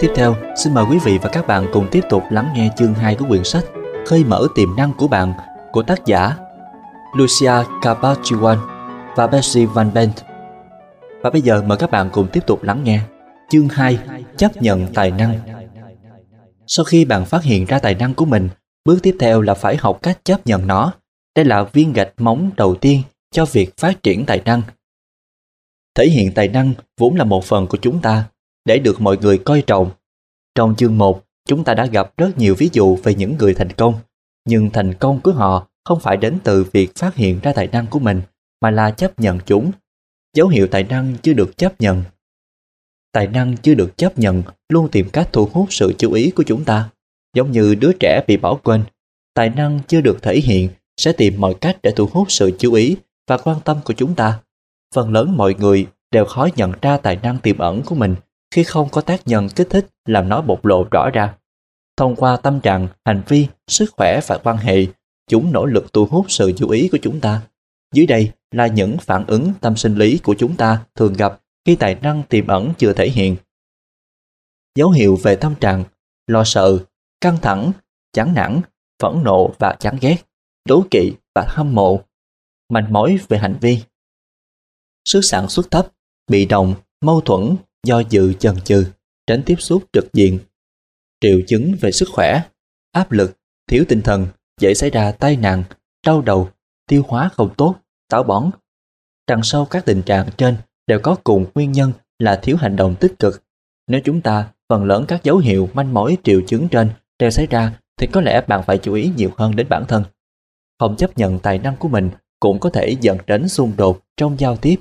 Tiếp theo, xin mời quý vị và các bạn cùng tiếp tục lắng nghe chương 2 của quyển sách Khơi mở tiềm năng của bạn của tác giả Lucia Cabachiwan và Betsy Van Bent. Và bây giờ mời các bạn cùng tiếp tục lắng nghe chương 2, chấp nhận tài năng. Sau khi bạn phát hiện ra tài năng của mình, bước tiếp theo là phải học cách chấp nhận nó. Đây là viên gạch móng đầu tiên cho việc phát triển tài năng. Thể hiện tài năng vốn là một phần của chúng ta để được mọi người coi trọng. Trong chương 1, chúng ta đã gặp rất nhiều ví dụ về những người thành công, nhưng thành công của họ không phải đến từ việc phát hiện ra tài năng của mình, mà là chấp nhận chúng. Dấu hiệu tài năng chưa được chấp nhận. Tài năng chưa được chấp nhận luôn tìm cách thu hút sự chú ý của chúng ta. Giống như đứa trẻ bị bỏ quên, tài năng chưa được thể hiện sẽ tìm mọi cách để thu hút sự chú ý và quan tâm của chúng ta. Phần lớn mọi người đều khó nhận ra tài năng tiềm ẩn của mình khi không có tác nhân kích thích làm nó bộc lộ rõ ra. Thông qua tâm trạng, hành vi, sức khỏe và quan hệ, chúng nỗ lực thu hút sự chú ý của chúng ta. Dưới đây là những phản ứng tâm sinh lý của chúng ta thường gặp khi tài năng tiềm ẩn chưa thể hiện. Dấu hiệu về tâm trạng: lo sợ, căng thẳng, chán nản, phẫn nộ và chán ghét, đố kỵ và hâm mộ. Manh mối về hành vi: sức sản xuất thấp, bị động, mâu thuẫn, do dự chần chừ, tránh tiếp xúc trực diện. Triệu chứng về sức khỏe: áp lực, thiếu tinh thần, dễ xảy ra tai nạn, đau đầu, tiêu hóa không tốt, táo bón. Đằng sau các tình trạng trên đều có cùng nguyên nhân là thiếu hành động tích cực. Nếu chúng ta phần lớn các dấu hiệu manh mối triệu chứng trên đều xảy ra thì có lẽ bạn phải chú ý nhiều hơn đến bản thân. Không chấp nhận tài năng của mình cũng có thể dẫn đến xung đột trong giao tiếp.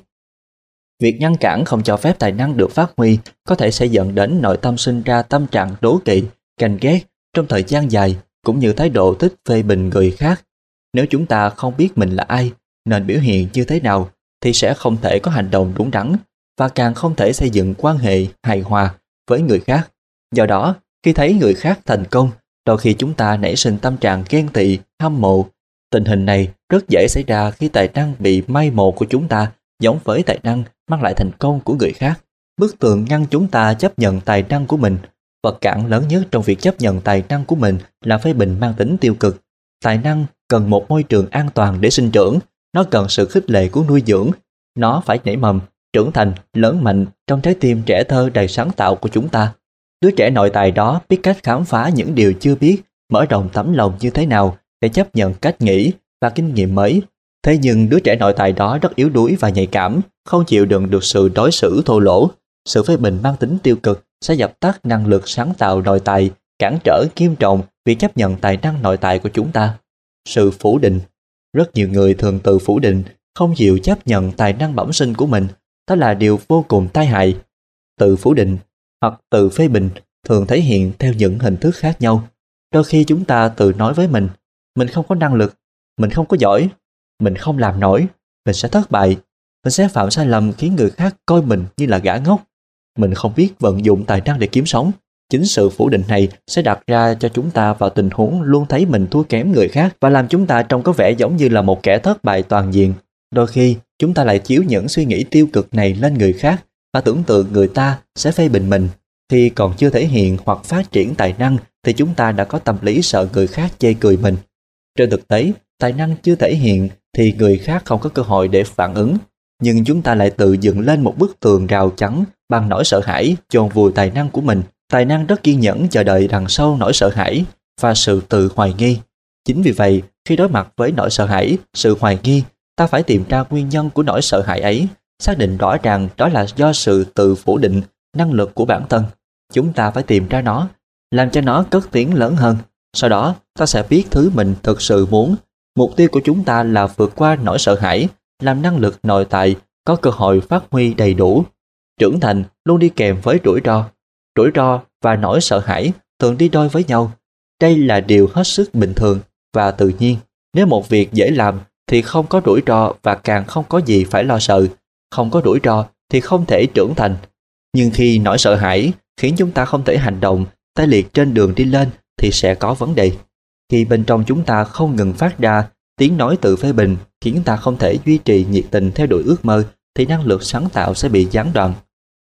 Việc ngăn cản không cho phép tài năng được phát huy có thể sẽ dẫn đến nội tâm sinh ra tâm trạng đố kỵ, ganh ghét trong thời gian dài, cũng như thái độ thích phê bình người khác. Nếu chúng ta không biết mình là ai, nên biểu hiện như thế nào, thì sẽ không thể có hành động đúng đắn và càng không thể xây dựng quan hệ hài hòa với người khác. Do đó, khi thấy người khác thành công, đôi khi chúng ta nảy sinh tâm trạng ghen tị, hâm mộ. Tình hình này rất dễ xảy ra khi tài năng bị mai một của chúng ta giống với tài năng mang lại thành công của người khác. Bức tường ngăn chúng ta chấp nhận tài năng của mình. Vật cản lớn nhất trong việc chấp nhận tài năng của mình là phê bình mang tính tiêu cực. Tài năng cần một môi trường an toàn để sinh trưởng. Nó cần sự khích lệ của nuôi dưỡng. Nó phải nảy mầm, trưởng thành, lớn mạnh trong trái tim trẻ thơ đầy sáng tạo của chúng ta. Đứa trẻ nội tài đó biết cách khám phá những điều chưa biết, mở rộng tấm lòng như thế nào để chấp nhận cách nghĩ và kinh nghiệm mới. Thế nhưng đứa trẻ nội tài đó rất yếu đuối và nhạy cảm, không chịu đựng được sự đối xử thô lỗ. Sự phê bình mang tính tiêu cực sẽ dập tắt năng lực sáng tạo nội tại, cản trở nghiêm trọng việc chấp nhận tài năng nội tại của chúng ta. Sự phủ định: rất nhiều người thường tự phủ định, không chịu chấp nhận tài năng bẩm sinh của mình. Đó là điều vô cùng tai hại. Tự phủ định hoặc tự phê bình thường thể hiện theo những hình thức khác nhau. Đôi khi chúng ta tự nói với mình không có năng lực, mình không có giỏi, mình không làm nổi, mình sẽ thất bại, mình sẽ phạm sai lầm khiến người khác coi mình như là gã ngốc, mình không biết vận dụng tài năng để kiếm sống. Chính sự phủ định này sẽ đặt ra cho chúng ta vào tình huống luôn thấy mình thua kém người khác và làm chúng ta trông có vẻ giống như là một kẻ thất bại toàn diện. Đôi khi chúng ta lại chiếu những suy nghĩ tiêu cực này lên người khác và tưởng tượng người ta sẽ phê bình mình. Khi còn chưa thể hiện hoặc phát triển tài năng thì chúng ta đã có tâm lý sợ người khác chê cười mình. Trên thực tế, tài năng chưa thể hiện thì người khác không có cơ hội để phản ứng, nhưng chúng ta lại tự dựng lên một bức tường rào chắn bằng nỗi sợ hãi chôn vùi tài năng của mình. Tài năng rất kiên nhẫn chờ đợi đằng sau nỗi sợ hãi và sự tự hoài nghi. Chính vì vậy, khi đối mặt với nỗi sợ hãi, sự hoài nghi, ta phải tìm ra nguyên nhân của nỗi sợ hãi ấy, xác định rõ ràng đó là do sự tự phủ định năng lực của bản thân. Chúng ta phải tìm ra nó, làm cho nó cất tiếng lớn hơn. Sau đó, ta sẽ biết thứ mình thực sự muốn. Mục tiêu của chúng ta là vượt qua nỗi sợ hãi, làm năng lực nội tại có cơ hội phát huy đầy đủ. Trưởng thành luôn đi kèm với rủi ro. Rủi ro và nỗi sợ hãi thường đi đôi với nhau. Đây là điều hết sức bình thường và tự nhiên. Nếu một việc dễ làm thì không có rủi ro và càng không có gì phải lo sợ. Không có rủi ro thì không thể trưởng thành. Nhưng khi nỗi sợ hãi khiến chúng ta không thể hành động, tê liệt trên đường đi lên thì sẽ có vấn đề. Khi bên trong chúng ta không ngừng phát ra tiếng nói tự phê bình khiến ta không thể duy trì nhiệt tình theo đuổi ước mơ thì năng lực sáng tạo sẽ bị gián đoạn.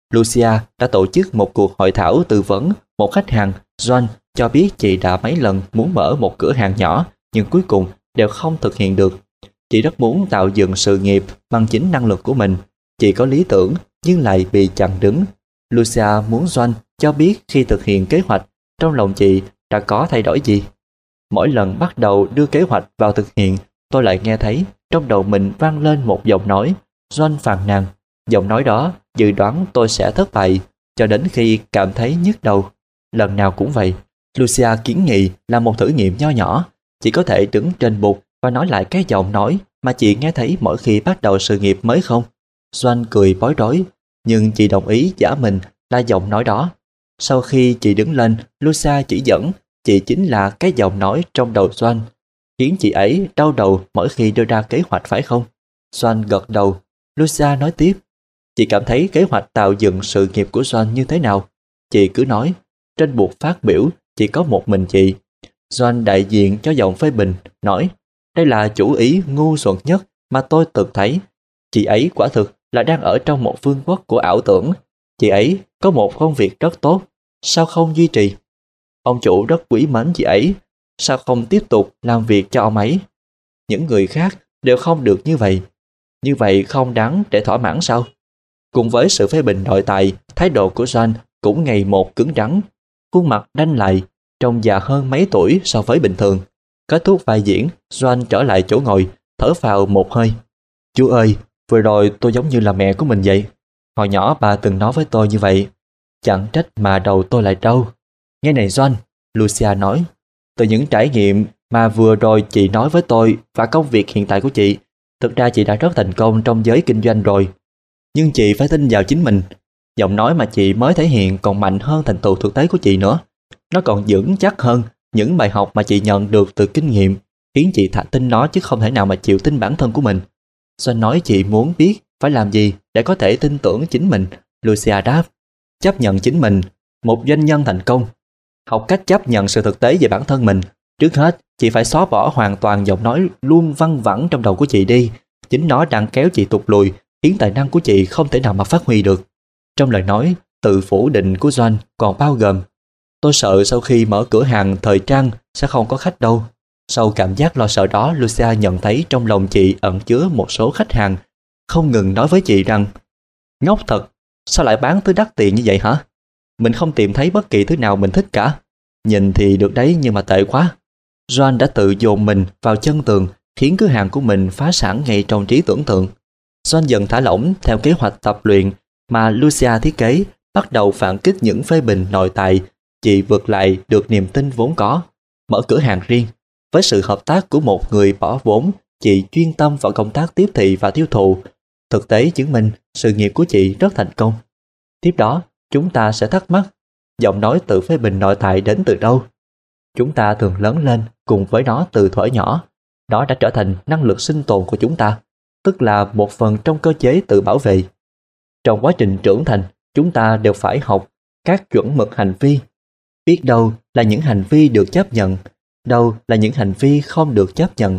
Lucia đã tổ chức một cuộc hội thảo tư vấn một khách hàng, John, cho biết chị đã mấy lần muốn mở một cửa hàng nhỏ nhưng cuối cùng đều không thực hiện được. Chị rất muốn tạo dựng sự nghiệp bằng chính năng lực của mình. Chị có lý tưởng nhưng lại bị chặn đứng. Lucia muốn John cho biết khi thực hiện kế hoạch, trong lòng chị đã có thay đổi gì. Mỗi lần bắt đầu đưa kế hoạch vào thực hiện, tôi lại nghe thấy trong đầu mình vang lên một giọng nói. John phàn nàn. Giọng nói đó dự đoán tôi sẽ thất bại cho đến khi cảm thấy nhức đầu. Lần nào cũng vậy. Lucia kiến nghị làm một thử nghiệm nho nhỏ. Chị có thể đứng trên bục và nói lại cái giọng nói mà chị nghe thấy mỗi khi bắt đầu sự nghiệp mới không? John cười bối rối, nhưng chị đồng ý giả mình là giọng nói đó. Sau khi chị đứng lên, Lucia chỉ dẫn chị chính là cái giọng nói trong đầu John, khiến chị ấy đau đầu mỗi khi đưa ra kế hoạch phải không? John gật đầu. Lucia nói tiếp, chị cảm thấy kế hoạch tạo dựng sự nghiệp của John như thế nào? Chị cứ nói. Trên bục phát biểu chỉ có một mình chị. John đại diện cho giọng phê bình nói, đây là chủ ý ngu xuẩn nhất mà tôi từng thấy. Chị ấy quả thực là đang ở trong một vương quốc của ảo tưởng. Chị ấy có một công việc rất tốt, sao không duy trì? Ông chủ rất quý mến chị ấy, sao không tiếp tục làm việc cho ông ấy? Những người khác đều không được như vậy không đáng để thỏa mãn sao? Cùng với sự phê bình nội tại, thái độ của John cũng ngày một cứng rắn, khuôn mặt đanh lại, trông già hơn mấy tuổi so với bình thường. Kết thúc vai diễn, John trở lại chỗ ngồi, thở phào một hơi. Chú ơi, vừa rồi tôi giống như là mẹ của mình vậy. Hồi nhỏ bà từng nói với tôi như vậy. Chẳng trách mà đầu tôi lại đau. Nghe này John, Lucia nói, từ những trải nghiệm mà vừa rồi chị nói với tôi và công việc hiện tại của chị, thực ra chị đã rất thành công trong giới kinh doanh rồi. Nhưng chị phải tin vào chính mình. Giọng nói mà chị mới thể hiện còn mạnh hơn thành tựu thực tế của chị nữa. Nó còn vững chắc hơn những bài học mà chị nhận được từ kinh nghiệm, khiến chị thà tin nó chứ không thể nào mà chịu tin bản thân của mình. John nói chị muốn biết phải làm gì để có thể tin tưởng chính mình. Lucia đáp, chấp nhận chính mình, một doanh nhân thành công. Học cách chấp nhận sự thực tế về bản thân mình. Trước hết, chị phải xóa bỏ hoàn toàn giọng nói luôn văng vẳng trong đầu của chị đi. Chính nó đang kéo chị tụt lùi, khiến tài năng của chị không thể nào mà phát huy được. Trong lời nói, tự phủ định của John còn bao gồm, tôi sợ sau khi mở cửa hàng thời trang sẽ không có khách đâu. Sau cảm giác lo sợ đó, Lucia nhận thấy trong lòng chị ẩn chứa một số khách hàng không ngừng nói với chị rằng, ngốc thật, sao lại bán thứ đắt tiền như vậy hả? Mình không tìm thấy bất kỳ thứ nào mình thích cả. Nhìn thì được đấy nhưng mà tệ quá. John đã tự dồn mình vào chân tường, khiến cửa hàng của mình phá sản ngay trong trí tưởng tượng. John dần thả lỏng theo kế hoạch tập luyện mà Lucia thiết kế, bắt đầu phản kích những phê bình nội tại. Chị vượt lại được niềm tin vốn có, mở cửa hàng riêng. Với sự hợp tác của một người bỏ vốn, chị chuyên tâm vào công tác tiếp thị và tiêu thụ. Thực tế chứng minh sự nghiệp của chị rất thành công. Tiếp đó, chúng ta sẽ thắc mắc, giọng nói tự phê bình nội tại đến từ đâu? Chúng ta thường lớn lên cùng với nó từ thuở nhỏ. Nó đã trở thành năng lực sinh tồn của chúng ta, tức là một phần trong cơ chế tự bảo vệ. Trong quá trình trưởng thành, chúng ta đều phải học các chuẩn mực hành vi. Biết đâu là những hành vi được chấp nhận, đâu là những hành vi không được chấp nhận.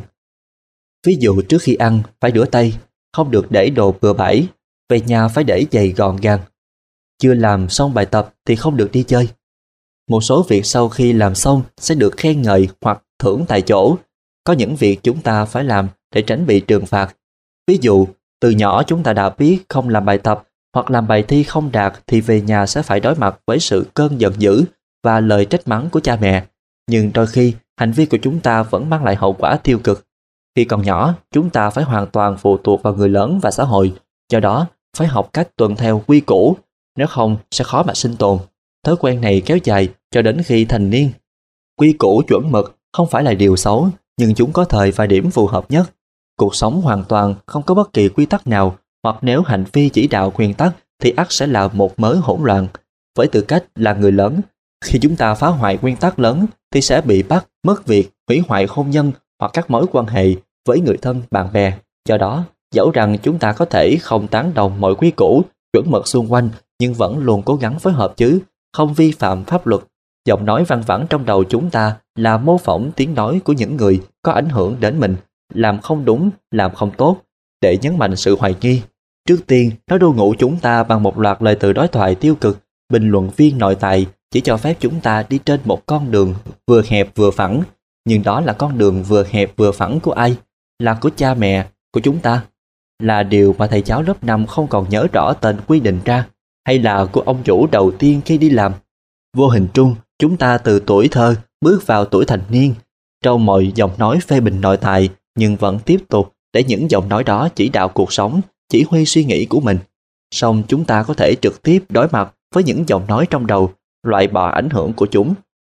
Ví dụ trước khi ăn phải rửa tay, không được để đồ bừa bãi, về nhà phải để giày gọn gàng. Chưa làm xong bài tập thì không được đi chơi. Một số việc sau khi làm xong sẽ được khen ngợi hoặc thưởng tại chỗ. Có những việc chúng ta phải làm để tránh bị trừng phạt. Ví dụ, từ nhỏ chúng ta đã biết không làm bài tập hoặc làm bài thi không đạt thì về nhà sẽ phải đối mặt với sự cơn giận dữ và lời trách mắng của cha mẹ. Nhưng đôi khi, hành vi của chúng ta vẫn mang lại hậu quả tiêu cực. Khi còn nhỏ, chúng ta phải hoàn toàn phụ thuộc vào người lớn và xã hội. Do đó, phải học cách tuân theo quy củ, nếu không sẽ khó mà sinh tồn. Thói quen này kéo dài cho đến khi thành niên. Quy củ chuẩn mực không phải là điều xấu, nhưng chúng có thời và điểm phù hợp nhất. Cuộc sống hoàn toàn không có bất kỳ quy tắc nào, hoặc nếu hành vi chỉ đạo nguyên tắc thì ắt sẽ là một mớ hỗn loạn. Với tư cách là người lớn, khi chúng ta phá hoại nguyên tắc lớn thì sẽ bị bắt, mất việc, hủy hoại hôn nhân hoặc các mối quan hệ với người thân, bạn bè. Do đó, dẫu rằng chúng ta có thể không tán đồng mọi quy củ, chuẩn mực xung quanh, nhưng vẫn luôn cố gắng phối hợp chứ, không vi phạm pháp luật. Giọng nói văng vẳng trong đầu chúng ta là mô phỏng tiếng nói của những người có ảnh hưởng đến mình, làm không đúng, làm không tốt, để nhấn mạnh sự hoài nghi. Trước tiên, nó đu ngụ chúng ta bằng một loạt lời từ đối thoại tiêu cực. Bình luận viên nội tại chỉ cho phép chúng ta đi trên một con đường vừa hẹp vừa phẳng. Nhưng đó là con đường vừa hẹp vừa phẳng của ai? Là của cha mẹ, của chúng ta? Là điều mà thầy giáo lớp 5 không còn nhớ rõ tên quy định ra? Hay là của ông chủ đầu tiên khi đi làm? Vô hình trung, chúng ta từ tuổi thơ bước vào tuổi thành niên, trong mọi giọng nói phê bình nội tại, nhưng vẫn tiếp tục để những giọng nói đó chỉ đạo cuộc sống, chỉ huy suy nghĩ của mình. Song chúng ta có thể trực tiếp đối mặt với những giọng nói trong đầu, loại bỏ ảnh hưởng của chúng.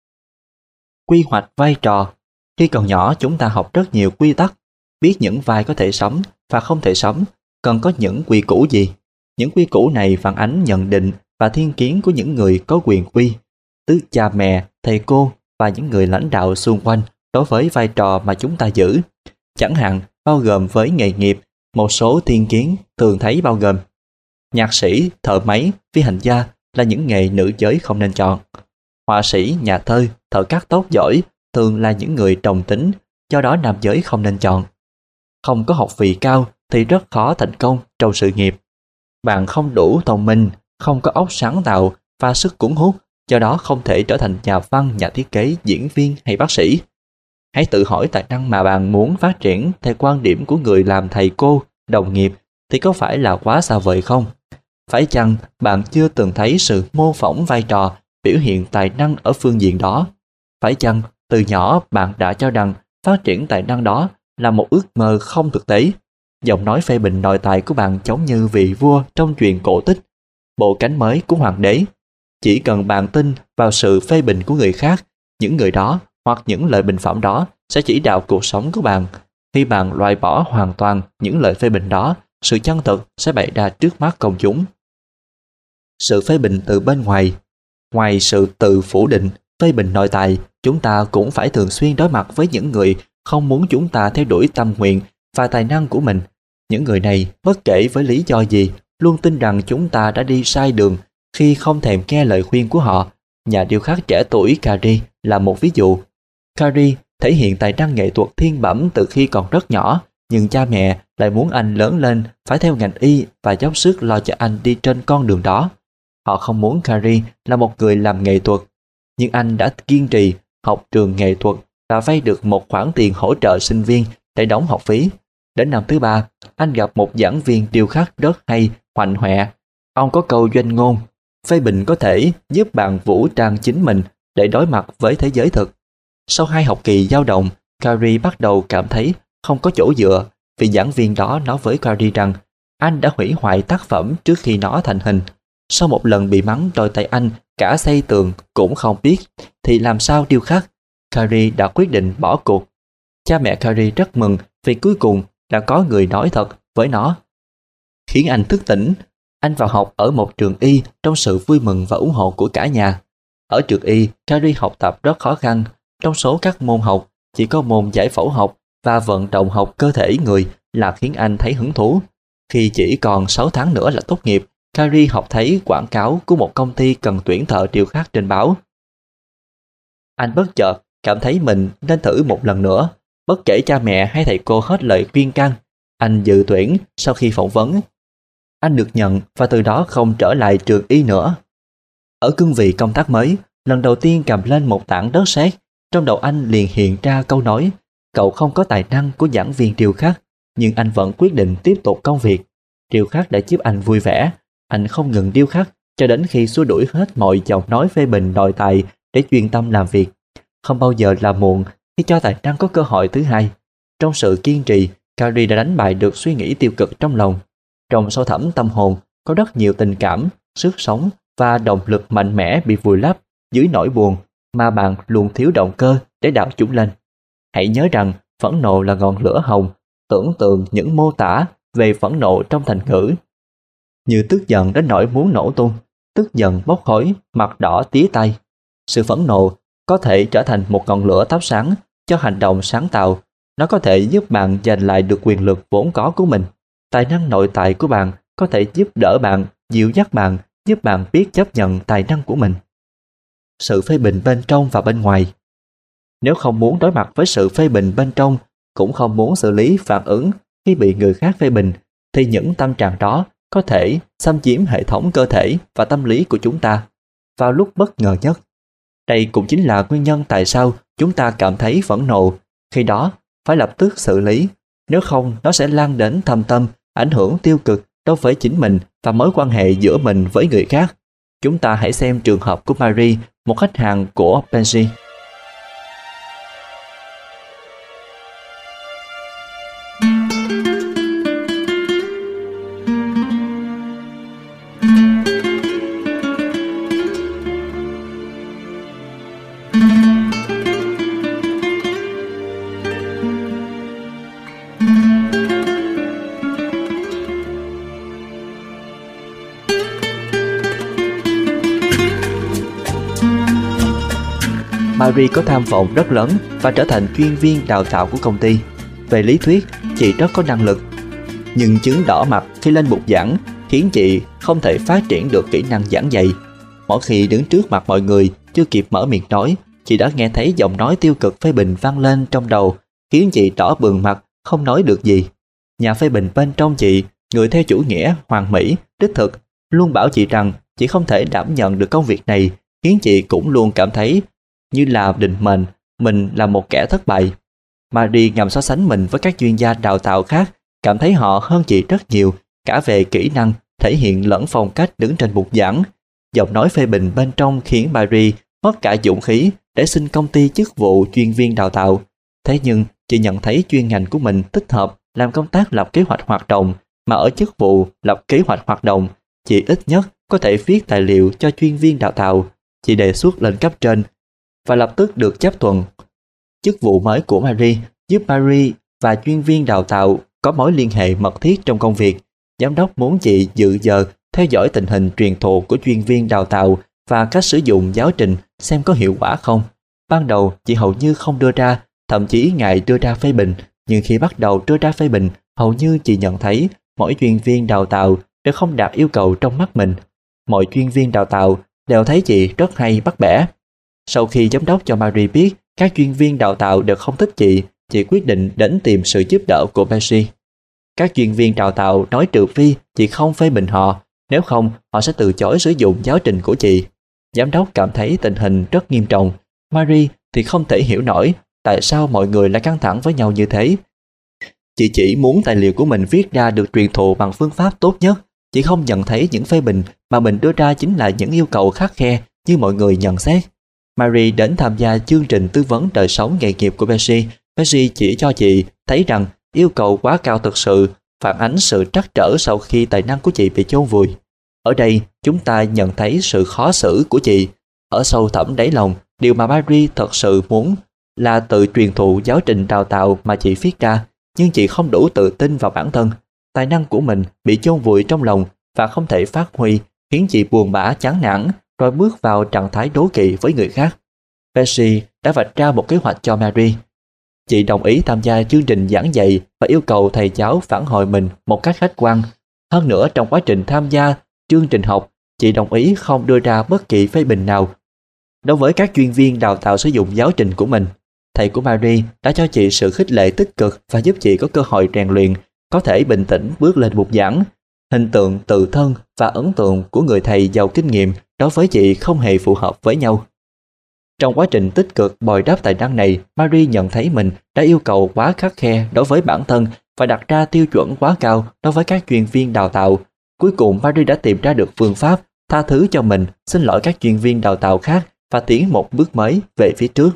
Quy hoạch vai trò. Khi còn nhỏ, chúng ta học rất nhiều quy tắc, biết những vai có thể sống và không thể sống, cần có những quy củ gì. Những quy củ này phản ánh nhận định và thiên kiến của những người có quyền quy, tức cha mẹ, thầy cô và những người lãnh đạo xung quanh đối với vai trò mà chúng ta giữ. Chẳng hạn, bao gồm với nghề nghiệp, một số thiên kiến thường thấy bao gồm nhạc sĩ, thợ máy, phi hành gia là những nghề nữ giới không nên chọn. Họa sĩ, nhà thơ, thợ cắt tóc giỏi thường là những người đồng tính, do đó nam giới không nên chọn. Không có học vị cao thì rất khó thành công trong sự nghiệp. Bạn không đủ thông minh, không có óc sáng tạo và sức cuốn hút, do đó không thể trở thành nhà văn, nhà thiết kế, diễn viên hay bác sĩ. Hãy tự hỏi tài năng mà bạn muốn phát triển theo quan điểm của người làm thầy cô, đồng nghiệp thì có phải là quá xa vời không? Phải chăng bạn chưa từng thấy sự mô phỏng vai trò, biểu hiện tài năng ở phương diện đó? Phải chăng từ nhỏ bạn đã cho rằng phát triển tài năng đó là một ước mơ không thực tế? Giọng nói phê bình nội tại của bạn giống như vị vua trong truyện cổ tích, bộ cánh mới của hoàng đế. Chỉ cần bạn tin vào sự phê bình của người khác, những người đó hoặc những lời bình phẩm đó sẽ chỉ đạo cuộc sống của bạn. Khi bạn loại bỏ hoàn toàn những lời phê bình đó, sự chân thực sẽ bày ra trước mắt công chúng. Sự phê bình từ bên ngoài. Ngoài sự tự phủ định, phê bình nội tại, chúng ta cũng phải thường xuyên đối mặt với những người không muốn chúng ta theo đuổi tâm nguyện và tài năng của mình. Những người này, bất kể với lý do gì, luôn tin rằng chúng ta đã đi sai đường khi không thèm nghe lời khuyên của họ. Nhà điêu khắc trẻ tuổi Carrie là một ví dụ. Carrie thể hiện tài năng nghệ thuật thiên bẩm từ khi còn rất nhỏ, nhưng cha mẹ lại muốn anh lớn lên phải theo ngành y và dốc sức lo cho anh đi trên con đường đó. Họ không muốn Carrie là một người làm nghệ thuật, nhưng anh đã kiên trì học trường nghệ thuật và vay được một khoản tiền hỗ trợ sinh viên để đóng học phí. Đến năm thứ 3, anh gặp một giảng viên điêu khắc rất hay, hoành hoẹ. Ông có câu doanh ngôn: phê bình có thể giúp bạn vũ trang chính mình để đối mặt với thế giới thực. Sau 2 học kỳ dao động, Carrie bắt đầu cảm thấy không có chỗ dựa, vì giảng viên đó nói với Carrie rằng anh đã hủy hoại tác phẩm trước khi nó thành hình. Sau một lần bị mắng đôi tay anh cả xây tường cũng không biết thì làm sao điêu khắc, Carrie đã quyết định bỏ cuộc. Cha mẹ Carrie rất mừng vì cuối cùng đã có người nói thật với nó, khiến anh thức tỉnh. Anh vào học ở một trường y trong sự vui mừng và ủng hộ của cả nhà. Ở trường y, Carrie học tập rất khó khăn. Trong số các môn học, chỉ có môn giải phẫu học và vận động học cơ thể người là khiến anh thấy hứng thú. Khi chỉ còn 6 tháng nữa là tốt nghiệp, Carrie học thấy quảng cáo của một công ty cần tuyển thợ điêu khắc trên báo. Anh bất chợt cảm thấy mình nên thử một lần nữa. Bất kể cha mẹ hay thầy cô hết lời khuyên can, anh dự tuyển. Sau khi phỏng vấn, anh được nhận và từ đó không trở lại trường y nữa. Ở cương vị công tác mới, lần đầu tiên cầm lên một tảng đất sét, trong đầu anh liền hiện ra câu nói: cậu không có tài năng của giảng viên điêu khắc. Nhưng anh vẫn quyết định tiếp tục công việc. Điêu khắc đã giúp anh vui vẻ. Anh không ngừng điêu khắc cho đến khi xua đuổi hết mọi giọng nói phê bình nội tại để chuyên tâm làm việc. Không bao giờ là muộn khi cho tài năng có cơ hội thứ hai. Trong sự kiên trì, Carrie đã đánh bại được suy nghĩ tiêu cực trong lòng. Trong sâu thẳm tâm hồn có rất nhiều tình cảm, sức sống và động lực mạnh mẽ bị vùi lấp dưới nỗi buồn mà bạn luôn thiếu động cơ để đảo chúng lên. Hãy nhớ rằng phẫn nộ là ngọn lửa hồng. Tưởng tượng những mô tả về phẫn nộ trong thành ngữ: như tức giận đến nỗi muốn nổ tung, tức giận bốc khói, mặt đỏ tía tay. Sự phẫn nộ có thể trở thành một ngọn lửa thắp sáng cho hành động sáng tạo. Nó có thể giúp bạn giành lại được quyền lực vốn có của mình. Tài năng nội tại của bạn có thể giúp đỡ bạn, dịu dắt bạn, giúp bạn biết chấp nhận tài năng của mình. Sự phê bình bên trong và bên ngoài. Nếu không muốn đối mặt với sự phê bình bên trong, cũng không muốn xử lý phản ứng khi bị người khác phê bình, thì những tâm trạng đó có thể xâm chiếm hệ thống cơ thể và tâm lý của chúng ta vào lúc bất ngờ nhất. Đây cũng chính là nguyên nhân tại sao chúng ta cảm thấy phẫn nộ, khi đó phải lập tức xử lý, nếu không nó sẽ lan đến thâm tâm, ảnh hưởng tiêu cực đối với chính mình và mối quan hệ giữa mình với người khác. Chúng ta hãy xem trường hợp của Marie, một khách hàng của Benji. Marie có tham vọng rất lớn và trở thành chuyên viên đào tạo của công ty. Về lý thuyết, chị rất có năng lực. Nhưng chứng đỏ mặt khi lên bục giảng khiến chị không thể phát triển được kỹ năng giảng dạy. Mỗi khi đứng trước mặt mọi người, chưa kịp mở miệng nói, chị đã nghe thấy giọng nói tiêu cực phê bình vang lên trong đầu, khiến chị đỏ bừng mặt, không nói được gì. Nhà phê bình bên trong chị, người theo chủ nghĩa hoàn mỹ, đích thực, luôn bảo chị rằng chị không thể đảm nhận được công việc này, khiến chị cũng luôn cảm thấy như là định mệnh, mình là một kẻ thất bại. Marie ngầm so sánh mình với các chuyên gia đào tạo khác, cảm thấy họ hơn chị rất nhiều, cả về kỹ năng, thể hiện lẫn phong cách đứng trên bục giảng. Giọng nói phê bình bên trong khiến Marie mất cả dũng khí để xin công ty chức vụ chuyên viên đào tạo. Thế nhưng, chị nhận thấy chuyên ngành của mình thích hợp làm công tác lập kế hoạch hoạt động, mà ở chức vụ lập kế hoạch hoạt động, chị ít nhất có thể viết tài liệu cho chuyên viên đào tạo. Chị đề xuất lên cấp trên và lập tức được chấp thuận. Chức vụ mới của Marie giúp Marie và chuyên viên đào tạo có mối liên hệ mật thiết trong công việc. Giám đốc muốn chị dự giờ theo dõi tình hình truyền thụ của chuyên viên đào tạo và cách sử dụng giáo trình xem có hiệu quả không. Ban đầu chị hầu như không đưa ra, thậm chí ngại đưa ra phê bình, nhưng khi bắt đầu đưa ra phê bình, hầu như chị nhận thấy mỗi chuyên viên đào tạo đều không đạt yêu cầu trong mắt mình. Mọi chuyên viên đào tạo đều thấy chị rất hay bắt bẻ. Sau khi giám đốc cho Marie biết các chuyên viên đào tạo đều không thích chị quyết định đến tìm sự giúp đỡ của Benji. Các chuyên viên đào tạo nói trừ phi chị không phê bình họ, nếu không họ sẽ từ chối sử dụng giáo trình của chị. Giám đốc cảm thấy tình hình rất nghiêm trọng. Marie thì không thể hiểu nổi tại sao mọi người lại căng thẳng với nhau như thế. Chị chỉ muốn tài liệu của mình viết ra được truyền thụ bằng phương pháp tốt nhất. Chị không nhận thấy những phê bình mà mình đưa ra chính là những yêu cầu khắt khe như mọi người nhận xét. Marie đến tham gia chương trình tư vấn đời sống nghề nghiệp của Benji. Benji chỉ cho chị thấy rằng yêu cầu quá cao thực sự phản ánh sự trắc trở sau khi tài năng của chị bị chôn vùi. Ở đây, chúng ta nhận thấy sự khó xử của chị. Ở sâu thẳm đáy lòng, điều mà Marie thật sự muốn là tự truyền thụ giáo trình đào tạo mà chị viết ra, nhưng chị không đủ tự tin vào bản thân. Tài năng của mình bị chôn vùi trong lòng và không thể phát huy, khiến chị buồn bã chán nản, rồi bước vào trạng thái đố kỵ với người khác. Benji đã vạch ra một kế hoạch cho Marie. Chị đồng ý tham gia chương trình giảng dạy và yêu cầu thầy giáo phản hồi mình một cách khách quan. Hơn nữa, trong quá trình tham gia chương trình học, chị đồng ý không đưa ra bất kỳ phê bình nào đối với các chuyên viên đào tạo sử dụng giáo trình của mình. Thầy của Marie đã cho chị sự khích lệ tích cực và giúp chị có cơ hội rèn luyện, có thể bình tĩnh bước lên bục giảng. Hình tượng tự thân và ấn tượng của người thầy giàu kinh nghiệm đối với chị không hề phù hợp với nhau. Trong quá trình tích cực bồi đắp tài năng này, Marie nhận thấy mình đã yêu cầu quá khắt khe đối với bản thân và đặt ra tiêu chuẩn quá cao đối với các chuyên viên đào tạo. Cuối cùng, Marie đã tìm ra được phương pháp tha thứ cho mình, xin lỗi các chuyên viên đào tạo khác và tiến một bước mới về phía trước.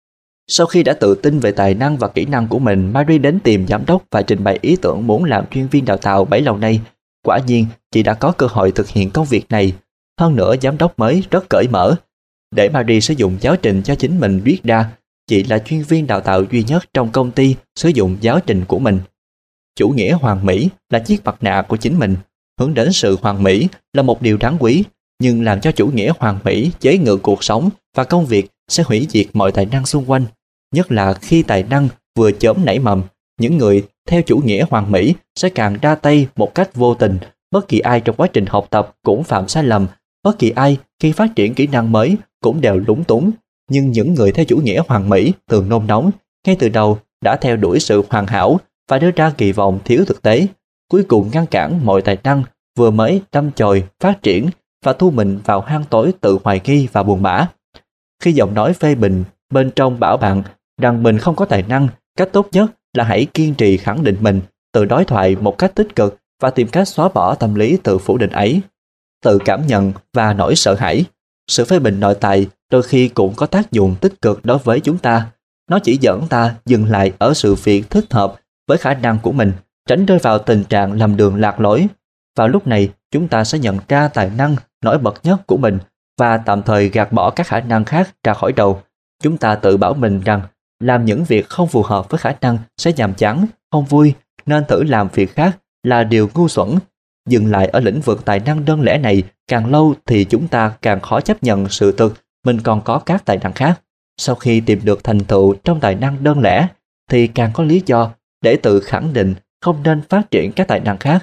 Sau khi đã tự tin về tài năng và kỹ năng của mình, Marie đến tìm giám đốc và trình bày ý tưởng muốn làm chuyên viên đào tạo bấy lâu nay. Quả nhiên, chị đã có cơ hội thực hiện công việc này. Hơn nữa, giám đốc mới rất cởi mở để Marie sử dụng giáo trình cho chính mình viết ra. Chị là chuyên viên đào tạo duy nhất trong công ty sử dụng giáo trình của mình. Chủ nghĩa hoàn mỹ là chiếc mặt nạ của chính mình. Hướng đến sự hoàn mỹ là một điều đáng quý, nhưng làm cho chủ nghĩa hoàn mỹ chế ngự cuộc sống và công việc sẽ hủy diệt mọi tài năng xung quanh. Nhất là khi tài năng vừa chớm nảy mầm, những người theo chủ nghĩa hoàn mỹ sẽ càng ra tay một cách vô tình. Bất kỳ ai trong quá trình học tập cũng phạm sai lầm. Bất kỳ ai khi phát triển kỹ năng mới cũng đều lúng túng. Nhưng những người theo chủ nghĩa hoàn mỹ thường nôn nóng, ngay từ đầu đã theo đuổi sự hoàn hảo và đưa ra kỳ vọng thiếu thực tế, cuối cùng ngăn cản mọi tài năng vừa mới đâm chồi, phát triển và thu mình vào hang tối tự hoài nghi và buồn bã. Khi giọng nói phê bình bên trong bảo bạn rằng mình không có tài năng, cách tốt nhất là hãy kiên trì khẳng định mình, tự đối thoại một cách tích cực và tìm cách xóa bỏ tâm lý tự phủ định ấy. Tự cảm nhận và nỗi sợ hãi. Sự phê bình nội tại đôi khi cũng có tác dụng tích cực đối với chúng ta. Nó chỉ dẫn ta dừng lại ở sự việc thích hợp với khả năng của mình, tránh rơi vào tình trạng lầm đường lạc lối. Vào lúc này, chúng ta sẽ nhận ra tài năng nổi bật nhất của mình và tạm thời gạt bỏ các khả năng khác ra khỏi đầu. Chúng ta tự bảo mình rằng làm những việc không phù hợp với khả năng sẽ nhàm chán, không vui, nên thử làm việc khác là điều ngu xuẩn. Dừng lại ở lĩnh vực tài năng đơn lẻ này càng lâu thì chúng ta càng khó chấp nhận sự thực mình còn có các tài năng khác. Sau khi tìm được thành tựu trong tài năng đơn lẻ thì càng có lý do để tự khẳng định không nên phát triển các tài năng khác.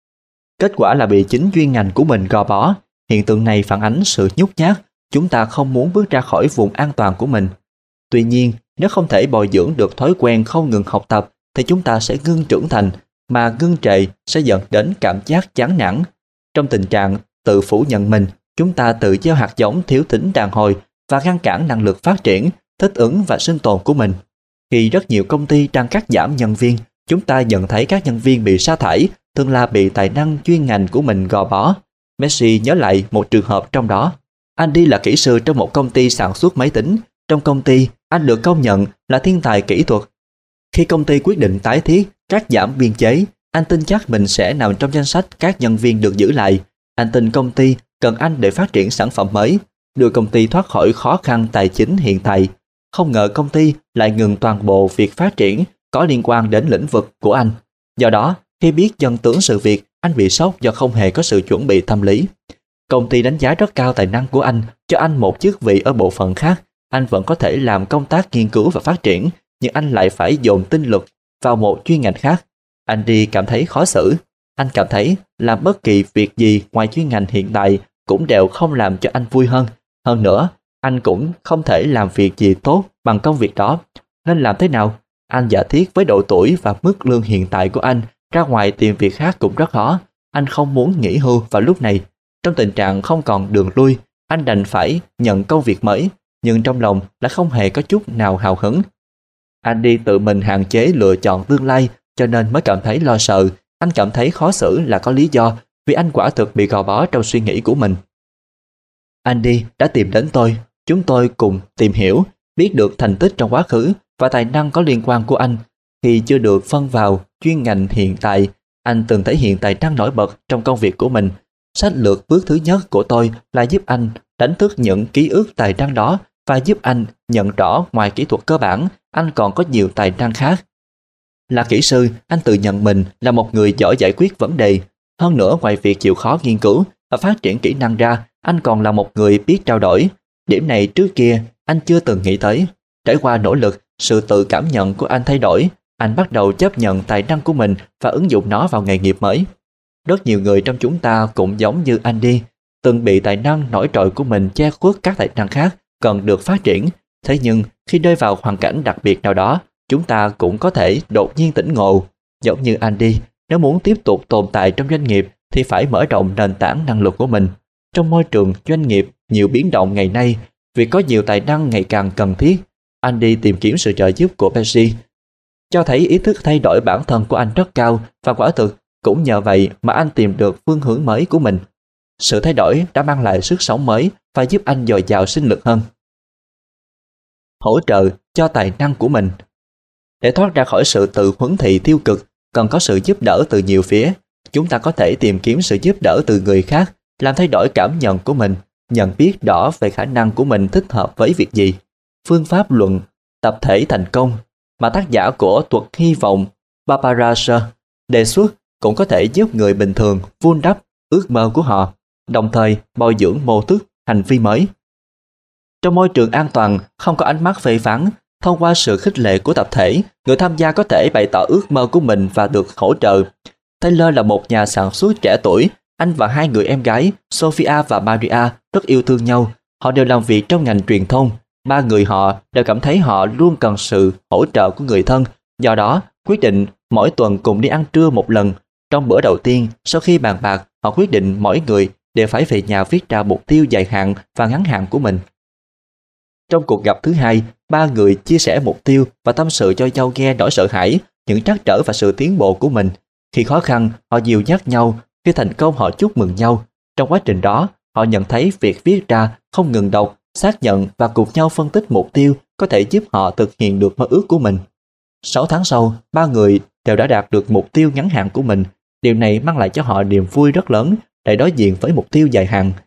Kết quả là bị chính chuyên ngành của mình gò bó. Hiện tượng này phản ánh sự nhút nhát, chúng ta không muốn bước ra khỏi vùng an toàn của mình. Tuy nhiên, nếu không thể bồi dưỡng được thói quen không ngừng học tập thì chúng ta sẽ ngưng trưởng thành, mà ngưng trệ sẽ dẫn đến cảm giác chán nản. Trong tình trạng tự phủ nhận mình, chúng ta tự gieo hạt giống thiếu tính đàn hồi và ngăn cản năng lực phát triển, thích ứng và sinh tồn của mình. Khi rất nhiều công ty đang cắt giảm nhân viên, chúng ta nhận thấy các nhân viên bị sa thải thường là bị tài năng chuyên ngành của mình gò bó. Messi nhớ lại một trường hợp trong đó. Andy là kỹ sư trong một công ty sản xuất máy tính. Trong công ty, anh được công nhận là thiên tài kỹ thuật. Khi công ty quyết định tái thiết, cắt giảm biên chế, anh tin chắc mình sẽ nằm trong danh sách các nhân viên được giữ lại. Anh tin công ty cần anh để phát triển sản phẩm mới, đưa công ty thoát khỏi khó khăn tài chính hiện tại. Không ngờ công ty lại ngừng toàn bộ việc phát triển có liên quan đến lĩnh vực của anh. Do đó, khi biết chân tướng sự việc, anh bị sốc do không hề có sự chuẩn bị tâm lý. Công ty đánh giá rất cao tài năng của anh, cho anh một chức vị ở bộ phận khác. Anh vẫn có thể làm công tác nghiên cứu và phát triển, nhưng anh lại phải dồn tinh lực vào một chuyên ngành khác. Andy cảm thấy khó xử. Anh cảm thấy làm bất kỳ việc gì ngoài chuyên ngành hiện tại cũng đều không làm cho anh vui hơn. Hơn nữa, anh cũng không thể làm việc gì tốt bằng công việc đó. Nên làm thế nào? Anh giả thiết với độ tuổi và mức lương hiện tại của anh, ra ngoài tìm việc khác cũng rất khó. Anh không muốn nghỉ hưu vào lúc này. Trong tình trạng không còn đường lui, anh đành phải nhận công việc mới, nhưng trong lòng lại không hề có chút nào hào hứng. Andy tự mình hạn chế lựa chọn tương lai, cho nên mới cảm thấy lo sợ. Anh cảm thấy khó xử là có lý do, vì anh quả thực bị gò bó trong suy nghĩ của mình. Andy đã tìm đến tôi. Chúng tôi cùng tìm hiểu, biết được thành tích trong quá khứ và tài năng có liên quan của anh. Khi chưa được phân vào chuyên ngành hiện tại, anh từng thể hiện tài năng nổi bật trong công việc của mình. Sách lược bước thứ nhất của tôi là giúp anh đánh thức những ký ức tài năng đó và giúp anh nhận rõ ngoài kỹ thuật cơ bản, anh còn có nhiều tài năng khác. Là kỹ sư, anh tự nhận mình là một người giỏi giải quyết vấn đề. Hơn nữa, ngoài việc chịu khó nghiên cứu và phát triển kỹ năng ra, anh còn là một người biết trao đổi. Điểm này trước kia anh chưa từng nghĩ tới. Trải qua nỗ lực, sự tự cảm nhận của anh thay đổi. Anh bắt đầu chấp nhận tài năng của mình và ứng dụng nó vào nghề nghiệp mới. Rất nhiều người trong chúng ta cũng giống như Andy, từng bị tài năng nổi trội của mình che khuất các tài năng khác cần được phát triển. Thế nhưng khi rơi vào hoàn cảnh đặc biệt nào đó, chúng ta cũng có thể đột nhiên tỉnh ngộ. Giống như Andy, nếu muốn tiếp tục tồn tại trong doanh nghiệp thì phải mở rộng nền tảng năng lực của mình. Trong môi trường doanh nghiệp nhiều biến động ngày nay, việc có nhiều tài năng ngày càng cần thiết. Andy tìm kiếm sự trợ giúp của Messi, cho thấy ý thức thay đổi bản thân của anh rất cao, và quả thực cũng nhờ vậy mà anh tìm được phương hướng mới của mình. Sự thay đổi đã mang lại sức sống mới và giúp anh dồi dào sinh lực hơn. Hỗ trợ cho tài năng của mình. Để thoát ra khỏi sự tự huấn thị tiêu cực, cần có sự giúp đỡ từ nhiều phía. Chúng ta có thể tìm kiếm sự giúp đỡ từ người khác, làm thay đổi cảm nhận của mình, nhận biết rõ về khả năng của mình thích hợp với việc gì. Phương pháp luận tập thể thành công mà tác giả của Thuật Hy vọng Barbara đề xuất cũng có thể giúp người bình thường vun đắp ước mơ của họ, đồng thời bồi dưỡng mô thức hành vi mới. Trong môi trường an toàn, không có ánh mắt phê phán, thông qua sự khích lệ của tập thể, người tham gia có thể bày tỏ ước mơ của mình và được hỗ trợ. Taylor là một nhà sản xuất trẻ tuổi. Anh và hai người em gái, Sophia và Maria, rất yêu thương nhau. Họ đều làm việc trong ngành truyền thông. Ba người họ đều cảm thấy họ luôn cần sự hỗ trợ của người thân. Do đó, quyết định mỗi tuần cùng đi ăn trưa một lần. Trong bữa đầu tiên, sau khi bàn bạc, họ quyết định mỗi người đều phải về nhà viết ra mục tiêu dài hạn và ngắn hạn của mình. Trong cuộc gặp thứ hai, 3 người chia sẻ mục tiêu và tâm sự cho nhau nghe nỗi sợ hãi, những trắc trở và sự tiến bộ của mình. Khi khó khăn, họ dìu dắt nhau, khi thành công họ chúc mừng nhau. Trong quá trình đó, họ nhận thấy việc viết ra, không ngừng đọc, xác nhận và cùng nhau phân tích mục tiêu có thể giúp họ thực hiện được mơ ước của mình. 6 tháng sau, 3 người đều đã đạt được mục tiêu ngắn hạn của mình. Điều này mang lại cho họ niềm vui rất lớn để đối diện với mục tiêu dài hạn.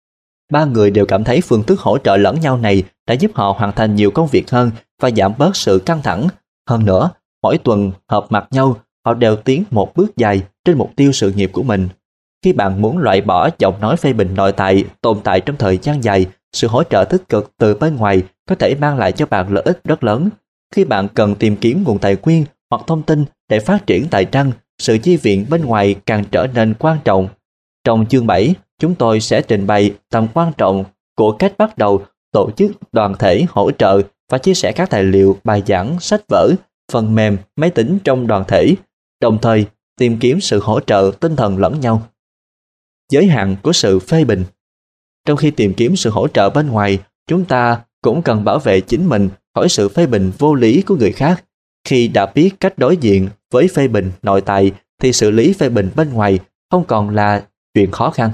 3 người đều cảm thấy phương thức hỗ trợ lẫn nhau này đã giúp họ hoàn thành nhiều công việc hơn và giảm bớt sự căng thẳng. Hơn nữa, mỗi tuần hợp mặt nhau, họ đều tiến một bước dài trên mục tiêu sự nghiệp của mình. Khi bạn muốn loại bỏ giọng nói phê bình nội tại tồn tại trong thời gian dài, sự hỗ trợ tích cực từ bên ngoài có thể mang lại cho bạn lợi ích rất lớn. Khi bạn cần tìm kiếm nguồn tài nguyên hoặc thông tin để phát triển tài năng, sự chi viện bên ngoài càng trở nên quan trọng. Trong chương 7, chúng tôi sẽ trình bày tầm quan trọng của cách bắt đầu tổ chức đoàn thể hỗ trợ và chia sẻ các tài liệu, bài giảng, sách vở, phần mềm, máy tính trong đoàn thể, đồng thời tìm kiếm sự hỗ trợ tinh thần lẫn nhau. Giới hạn của sự phê bình. Trong khi tìm kiếm sự hỗ trợ bên ngoài, chúng ta cũng cần bảo vệ chính mình khỏi sự phê bình vô lý của người khác. Khi đã biết cách đối diện với phê bình nội tại thì xử lý phê bình bên ngoài không còn là chuyện khó khăn.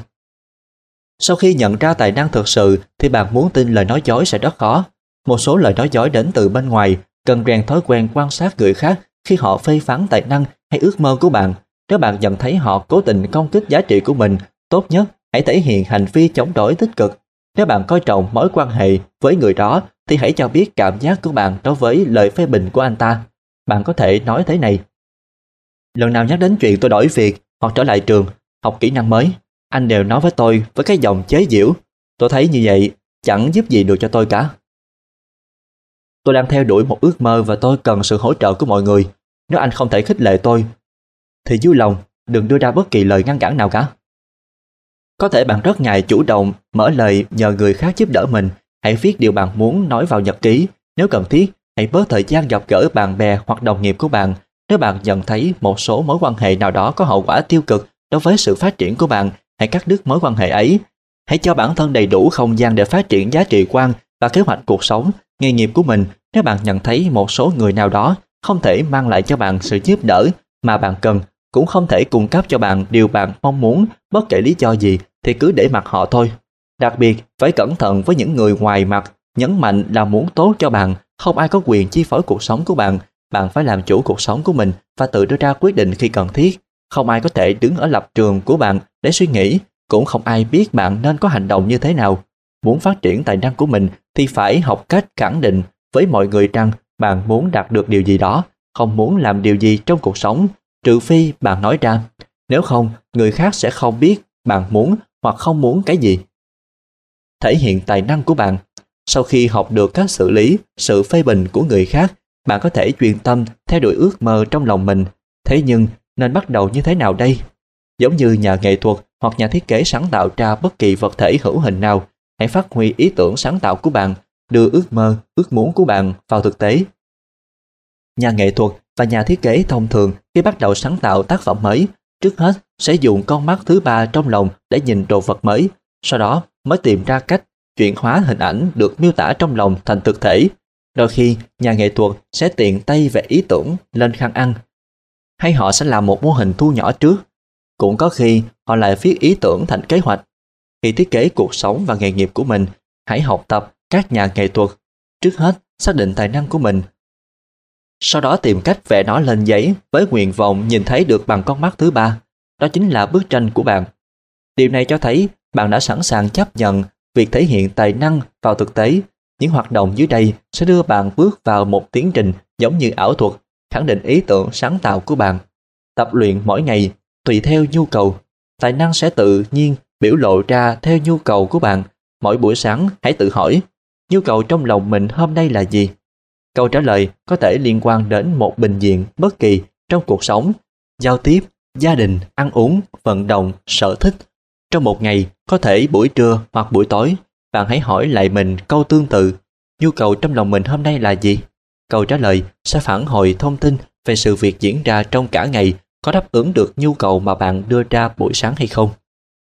Sau khi nhận ra tài năng thực sự thì bạn muốn tin lời nói dối sẽ rất khó. Một số lời nói dối đến từ bên ngoài, cần rèn thói quen quan sát người khác khi họ phê phán tài năng hay ước mơ của bạn. Nếu bạn nhận thấy họ cố tình công kích giá trị của mình, tốt nhất hãy thể hiện hành vi chống đối tích cực. Nếu bạn coi trọng mối quan hệ với người đó thì hãy cho biết cảm giác của bạn đối với lời phê bình của anh ta. Bạn có thể nói thế này: lần nào nhắc đến chuyện tôi đổi việc hoặc trở lại trường, học kỹ năng mới, anh đều nói với tôi với cái giọng chế giễu. Tôi thấy như vậy chẳng giúp gì được cho tôi cả. Tôi đang theo đuổi một ước mơ và tôi cần sự hỗ trợ của mọi người. Nếu anh không thể khích lệ tôi thì vui lòng đừng đưa ra bất kỳ lời ngăn cản nào cả. Có thể bạn rất ngại chủ động mở lời nhờ người khác giúp đỡ mình. Hãy viết điều bạn muốn nói vào nhật ký. Nếu cần thiết, hãy bớt thời gian gặp gỡ bạn bè hoặc đồng nghiệp của bạn. Nếu bạn nhận thấy một số mối quan hệ nào đó có hậu quả tiêu cực đối với sự phát triển của bạn, hãy cắt đứt mối quan hệ ấy. Hãy cho bản thân đầy đủ không gian để phát triển giá trị quan và kế hoạch cuộc sống, nghề nghiệp của mình. Nếu bạn nhận thấy một số người nào đó không thể mang lại cho bạn sự giúp đỡ mà bạn cần, cũng không thể cung cấp cho bạn điều bạn mong muốn bất kể lý do gì, thì cứ để mặc họ thôi. Đặc biệt, phải cẩn thận với những người ngoài mặt, nhấn mạnh là muốn tốt cho bạn. Không ai có quyền chi phối cuộc sống của bạn. Bạn phải làm chủ cuộc sống của mình và tự đưa ra quyết định khi cần thiết. Không ai có thể đứng ở lập trường của bạn để suy nghĩ, cũng không ai biết bạn nên có hành động như thế nào. Muốn phát triển tài năng của mình thì phải học cách khẳng định với mọi người rằng bạn muốn đạt được điều gì đó, không muốn làm điều gì trong cuộc sống, trừ phi bạn nói ra. Nếu không, người khác sẽ không biết bạn muốn hoặc không muốn cái gì. Thể hiện tài năng của bạn. Sau khi học được cách xử lý sự phê bình của người khác, bạn có thể chuyên tâm theo đuổi ước mơ trong lòng mình. Thế nhưng, nên bắt đầu như thế nào đây? Giống như nhà nghệ thuật hoặc nhà thiết kế sáng tạo ra bất kỳ vật thể hữu hình nào, hãy phát huy ý tưởng sáng tạo của bạn, đưa ước mơ, ước muốn của bạn vào thực tế. Nhà nghệ thuật và nhà thiết kế thông thường khi bắt đầu sáng tạo tác phẩm mới, trước hết sẽ dùng con mắt thứ ba trong lòng để nhìn đồ vật mới, sau đó mới tìm ra cách chuyển hóa hình ảnh được miêu tả trong lòng thành thực thể. Đôi khi, nhà nghệ thuật sẽ tiện tay vẽ ý tưởng lên khăn ăn, hay họ sẽ làm một mô hình thu nhỏ trước. Cũng có khi họ lại viết ý tưởng thành kế hoạch. Khi thiết kế cuộc sống và nghề nghiệp của mình, hãy học tập các nhà nghệ thuật. Trước hết, xác định tài năng của mình. Sau đó tìm cách vẽ nó lên giấy với nguyện vọng nhìn thấy được bằng con mắt thứ ba. Đó chính là bức tranh của bạn. Điều này cho thấy bạn đã sẵn sàng chấp nhận việc thể hiện tài năng vào thực tế. Những hoạt động dưới đây sẽ đưa bạn bước vào một tiến trình giống như ảo thuật, khẳng định ý tưởng sáng tạo của bạn. Tập luyện mỗi ngày, tùy theo nhu cầu. Tài năng sẽ tự nhiên biểu lộ ra theo nhu cầu của bạn. Mỗi buổi sáng hãy tự hỏi, nhu cầu trong lòng mình hôm nay là gì? Câu trả lời có thể liên quan đến một bình diện bất kỳ trong cuộc sống, giao tiếp, gia đình, ăn uống, vận động, sở thích. Trong một ngày, có thể buổi trưa hoặc buổi tối, bạn hãy hỏi lại mình câu tương tự, nhu cầu trong lòng mình hôm nay là gì? Câu trả lời sẽ phản hồi thông tin về sự việc diễn ra trong cả ngày, có đáp ứng được nhu cầu mà bạn đưa ra buổi sáng hay không.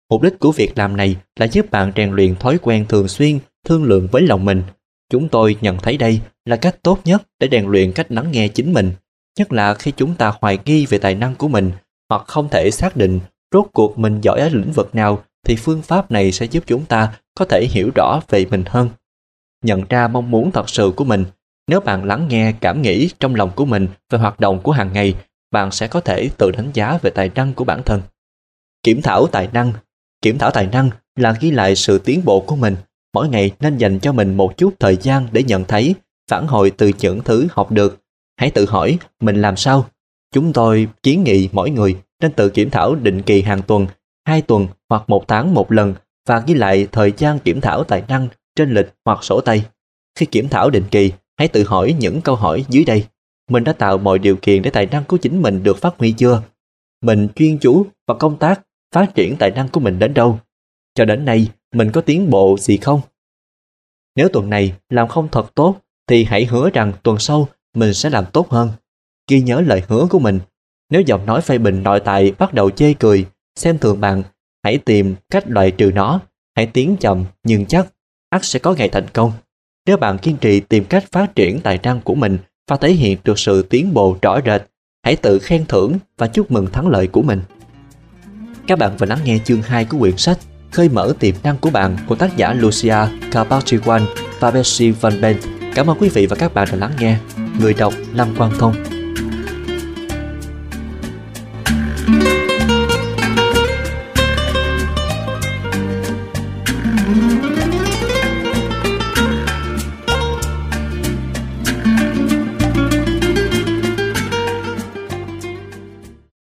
Mục đích của việc làm này là giúp bạn rèn luyện thói quen thường xuyên thương lượng với lòng mình. Chúng tôi nhận thấy đây là cách tốt nhất để rèn luyện cách lắng nghe chính mình, nhất là khi chúng ta hoài nghi về tài năng của mình hoặc không thể xác định rốt cuộc mình giỏi ở lĩnh vực nào, thì phương pháp này sẽ giúp chúng ta có thể hiểu rõ về mình hơn. Nhận ra mong muốn thật sự của mình. Nếu bạn lắng nghe cảm nghĩ trong lòng của mình về hoạt động của hàng ngày, bạn sẽ có thể tự đánh giá về tài năng của bản thân. Kiểm thảo tài năng. Kiểm thảo tài năng là ghi lại sự tiến bộ của mình. Mỗi ngày nên dành cho mình một chút thời gian để nhận thấy, phản hồi từ những thứ học được. Hãy tự hỏi mình làm sao. Chúng tôi kiến nghị mỗi người nên tự kiểm thảo định kỳ hàng tuần, 2 tuần hoặc 1 tháng một lần và ghi lại thời gian kiểm thảo tài năng trên lịch hoặc sổ tay. Khi kiểm thảo định kỳ, hãy tự hỏi những câu hỏi dưới đây. Mình đã tạo mọi điều kiện để tài năng của chính mình được phát huy chưa? Mình chuyên chú vào công tác, phát triển tài năng của mình đến đâu? Cho đến nay, mình có tiến bộ gì không? Nếu tuần này làm không thật tốt, thì hãy hứa rằng tuần sau mình sẽ làm tốt hơn. Ghi nhớ lời hứa của mình. Nếu giọng nói phê bình nội tại bắt đầu chê cười, xem thường bạn, hãy tìm cách loại trừ nó. Hãy tiến chậm nhưng chắc, ắt sẽ có ngày thành công. Nếu bạn kiên trì tìm cách phát triển tài năng của mình và thể hiện được sự tiến bộ rõ rệt, hãy tự khen thưởng và chúc mừng thắng lợi của mình. Các bạn vừa lắng nghe chương 2 của quyển sách Khơi mở tiềm năng của bạn của tác giả Lucia Capaciwan và Betsy Van Bent. Cảm ơn quý vị và các bạn đã lắng nghe. Người đọc Lâm Quang Thông.